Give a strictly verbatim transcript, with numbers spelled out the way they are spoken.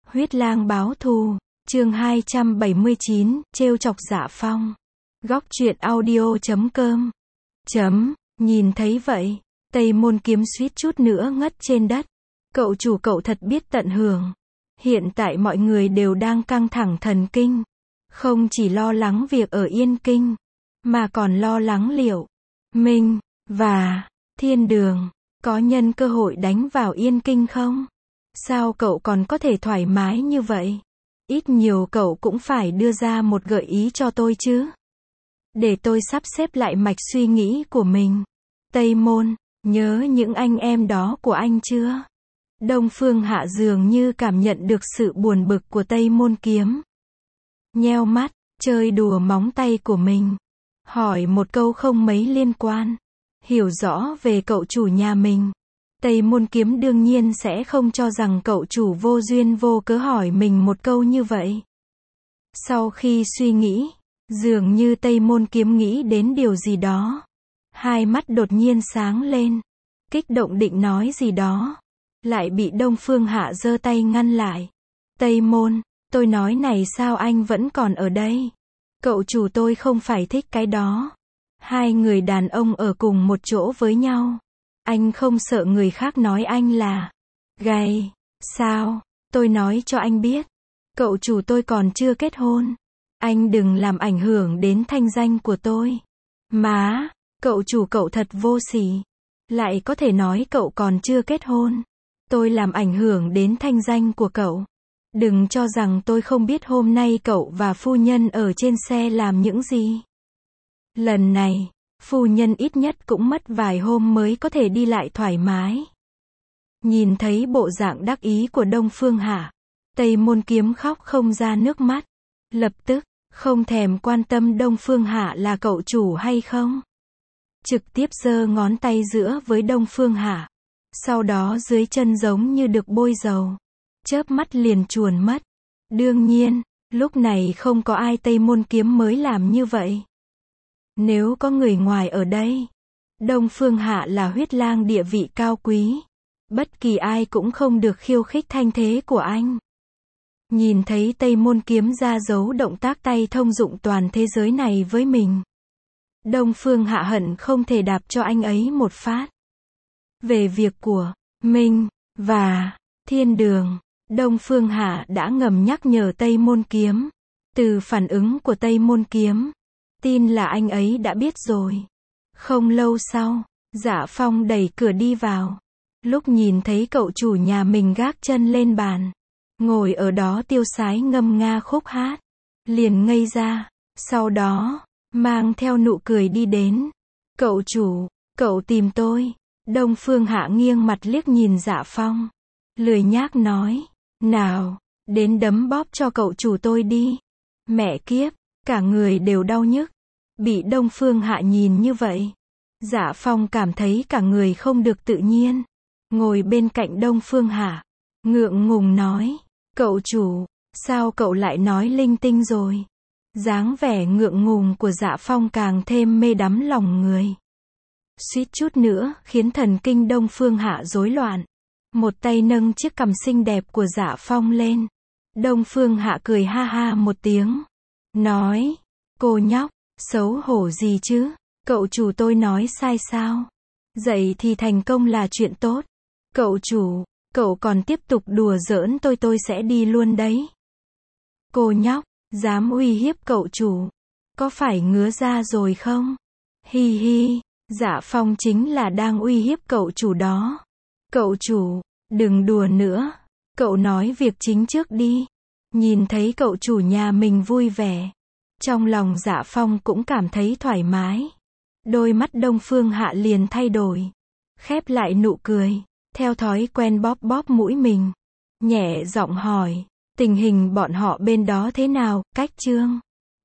Huyết lang báo thù, chương hai trăm bảy mươi chín, trêu chọc Dạ Phong. Góc truyện audio chấm com. Chấm, nhìn thấy vậy, Tây Môn Kiếm suýt chút nữa ngất trên đất. Cậu chủ cậu thật biết tận hưởng. Hiện tại mọi người đều đang căng thẳng thần kinh. Không chỉ lo lắng việc ở Yên Kinh, mà còn lo lắng liệu Minh và Thiên Đường có nhân cơ hội đánh vào Yên Kinh không? Sao cậu còn có thể thoải mái như vậy? Ít nhiều cậu cũng phải đưa ra một gợi ý cho tôi chứ. Để tôi sắp xếp lại mạch suy nghĩ của mình. Tây Môn, nhớ những anh em đó của anh chưa? Đông Phương Hạ dường như cảm nhận được sự buồn bực của Tây Môn Kiếm. Nheo mắt, chơi đùa móng tay của mình. Hỏi một câu không mấy liên quan. Hiểu rõ về cậu chủ nhà mình. Tây Môn Kiếm đương nhiên sẽ không cho rằng cậu chủ vô duyên vô cớ hỏi mình một câu như vậy. Sau khi suy nghĩ, dường như Tây Môn Kiếm nghĩ đến điều gì đó. Hai mắt đột nhiên sáng lên. Kích động định nói gì đó. Lại bị Đông Phương Hạ giơ tay ngăn lại. Tây Môn, tôi nói này sao anh vẫn còn ở đây? Cậu chủ tôi không phải thích cái đó. Hai người đàn ông ở cùng một chỗ với nhau. Anh không sợ người khác nói anh là gay, sao? Tôi nói cho anh biết. Cậu chủ tôi còn chưa kết hôn. Anh đừng làm ảnh hưởng đến thanh danh của tôi. Má, cậu chủ cậu thật vô sỉ. Lại có thể nói cậu còn chưa kết hôn. Tôi làm ảnh hưởng đến thanh danh của cậu. Đừng cho rằng tôi không biết hôm nay cậu và phu nhân ở trên xe làm những gì. Lần này, phu nhân ít nhất cũng mất vài hôm mới có thể đi lại thoải mái. Nhìn thấy bộ dạng đắc ý của Đông Phương Hạ, Tây Môn Kiếm khóc không ra nước mắt. Lập tức, không thèm quan tâm Đông Phương Hạ là cậu chủ hay không. Trực tiếp giơ ngón tay giữa với Đông Phương Hạ. Sau đó dưới chân giống như được bôi dầu. Chớp mắt liền chuồn mất. Đương nhiên, lúc này không có ai Tây Môn Kiếm mới làm như vậy. Nếu có người ngoài ở đây, Đông Phương Hạ là huyết lang địa vị cao quý. Bất kỳ ai cũng không được khiêu khích thanh thế của anh. Nhìn thấy Tây Môn Kiếm ra dấu động tác tay thông dụng toàn thế giới này với mình. Đông Phương Hạ hận không thể đạp cho anh ấy một phát. Về việc của Minh và Thiên Đường, Đông Phương Hạ đã ngầm nhắc nhở Tây Môn Kiếm. Từ phản ứng của Tây Môn Kiếm, tin là anh ấy đã biết rồi. Không lâu sau, Dạ Phong đẩy cửa đi vào. Lúc nhìn thấy cậu chủ nhà mình gác chân lên bàn, ngồi ở đó tiêu sái ngâm nga khúc hát, liền ngây ra. Sau đó, mang theo nụ cười đi đến. Cậu chủ, cậu tìm tôi. Đông Phương Hạ nghiêng mặt liếc nhìn Dạ Phong. Lười nhác nói, nào, đến đấm bóp cho cậu chủ tôi đi. Mẹ kiếp, cả người đều đau nhức. Bị Đông Phương Hạ nhìn như vậy, Dạ Phong cảm thấy cả người không được tự nhiên. Ngồi bên cạnh Đông Phương Hạ, ngượng ngùng nói, cậu chủ, sao cậu lại nói linh tinh rồi? Dáng vẻ ngượng ngùng của Dạ Phong càng thêm mê đắm lòng người. Suýt chút nữa khiến thần kinh Đông Phương Hạ rối loạn. Một tay nâng chiếc cằm xinh đẹp của Dạ Phong lên. Đông Phương Hạ cười ha ha một tiếng. Nói, cô nhóc, xấu hổ gì chứ? Cậu chủ tôi nói sai sao? Vậy thì thành công là chuyện tốt. Cậu chủ, cậu còn tiếp tục đùa giỡn tôi tôi sẽ đi luôn đấy. Cô nhóc, dám uy hiếp cậu chủ. Có phải ngứa ra rồi không? Hi hi, Dạ Phong chính là đang uy hiếp cậu chủ đó. Cậu chủ, đừng đùa nữa. Cậu nói việc chính trước đi. Nhìn thấy cậu chủ nhà mình vui vẻ. Trong lòng Dạ Phong cũng cảm thấy thoải mái. Đôi mắt Đông Phương Hạ liền thay đổi. Khép lại nụ cười. Theo thói quen bóp bóp mũi mình. Nhẹ giọng hỏi. Tình hình bọn họ bên đó thế nào, Cách Trương?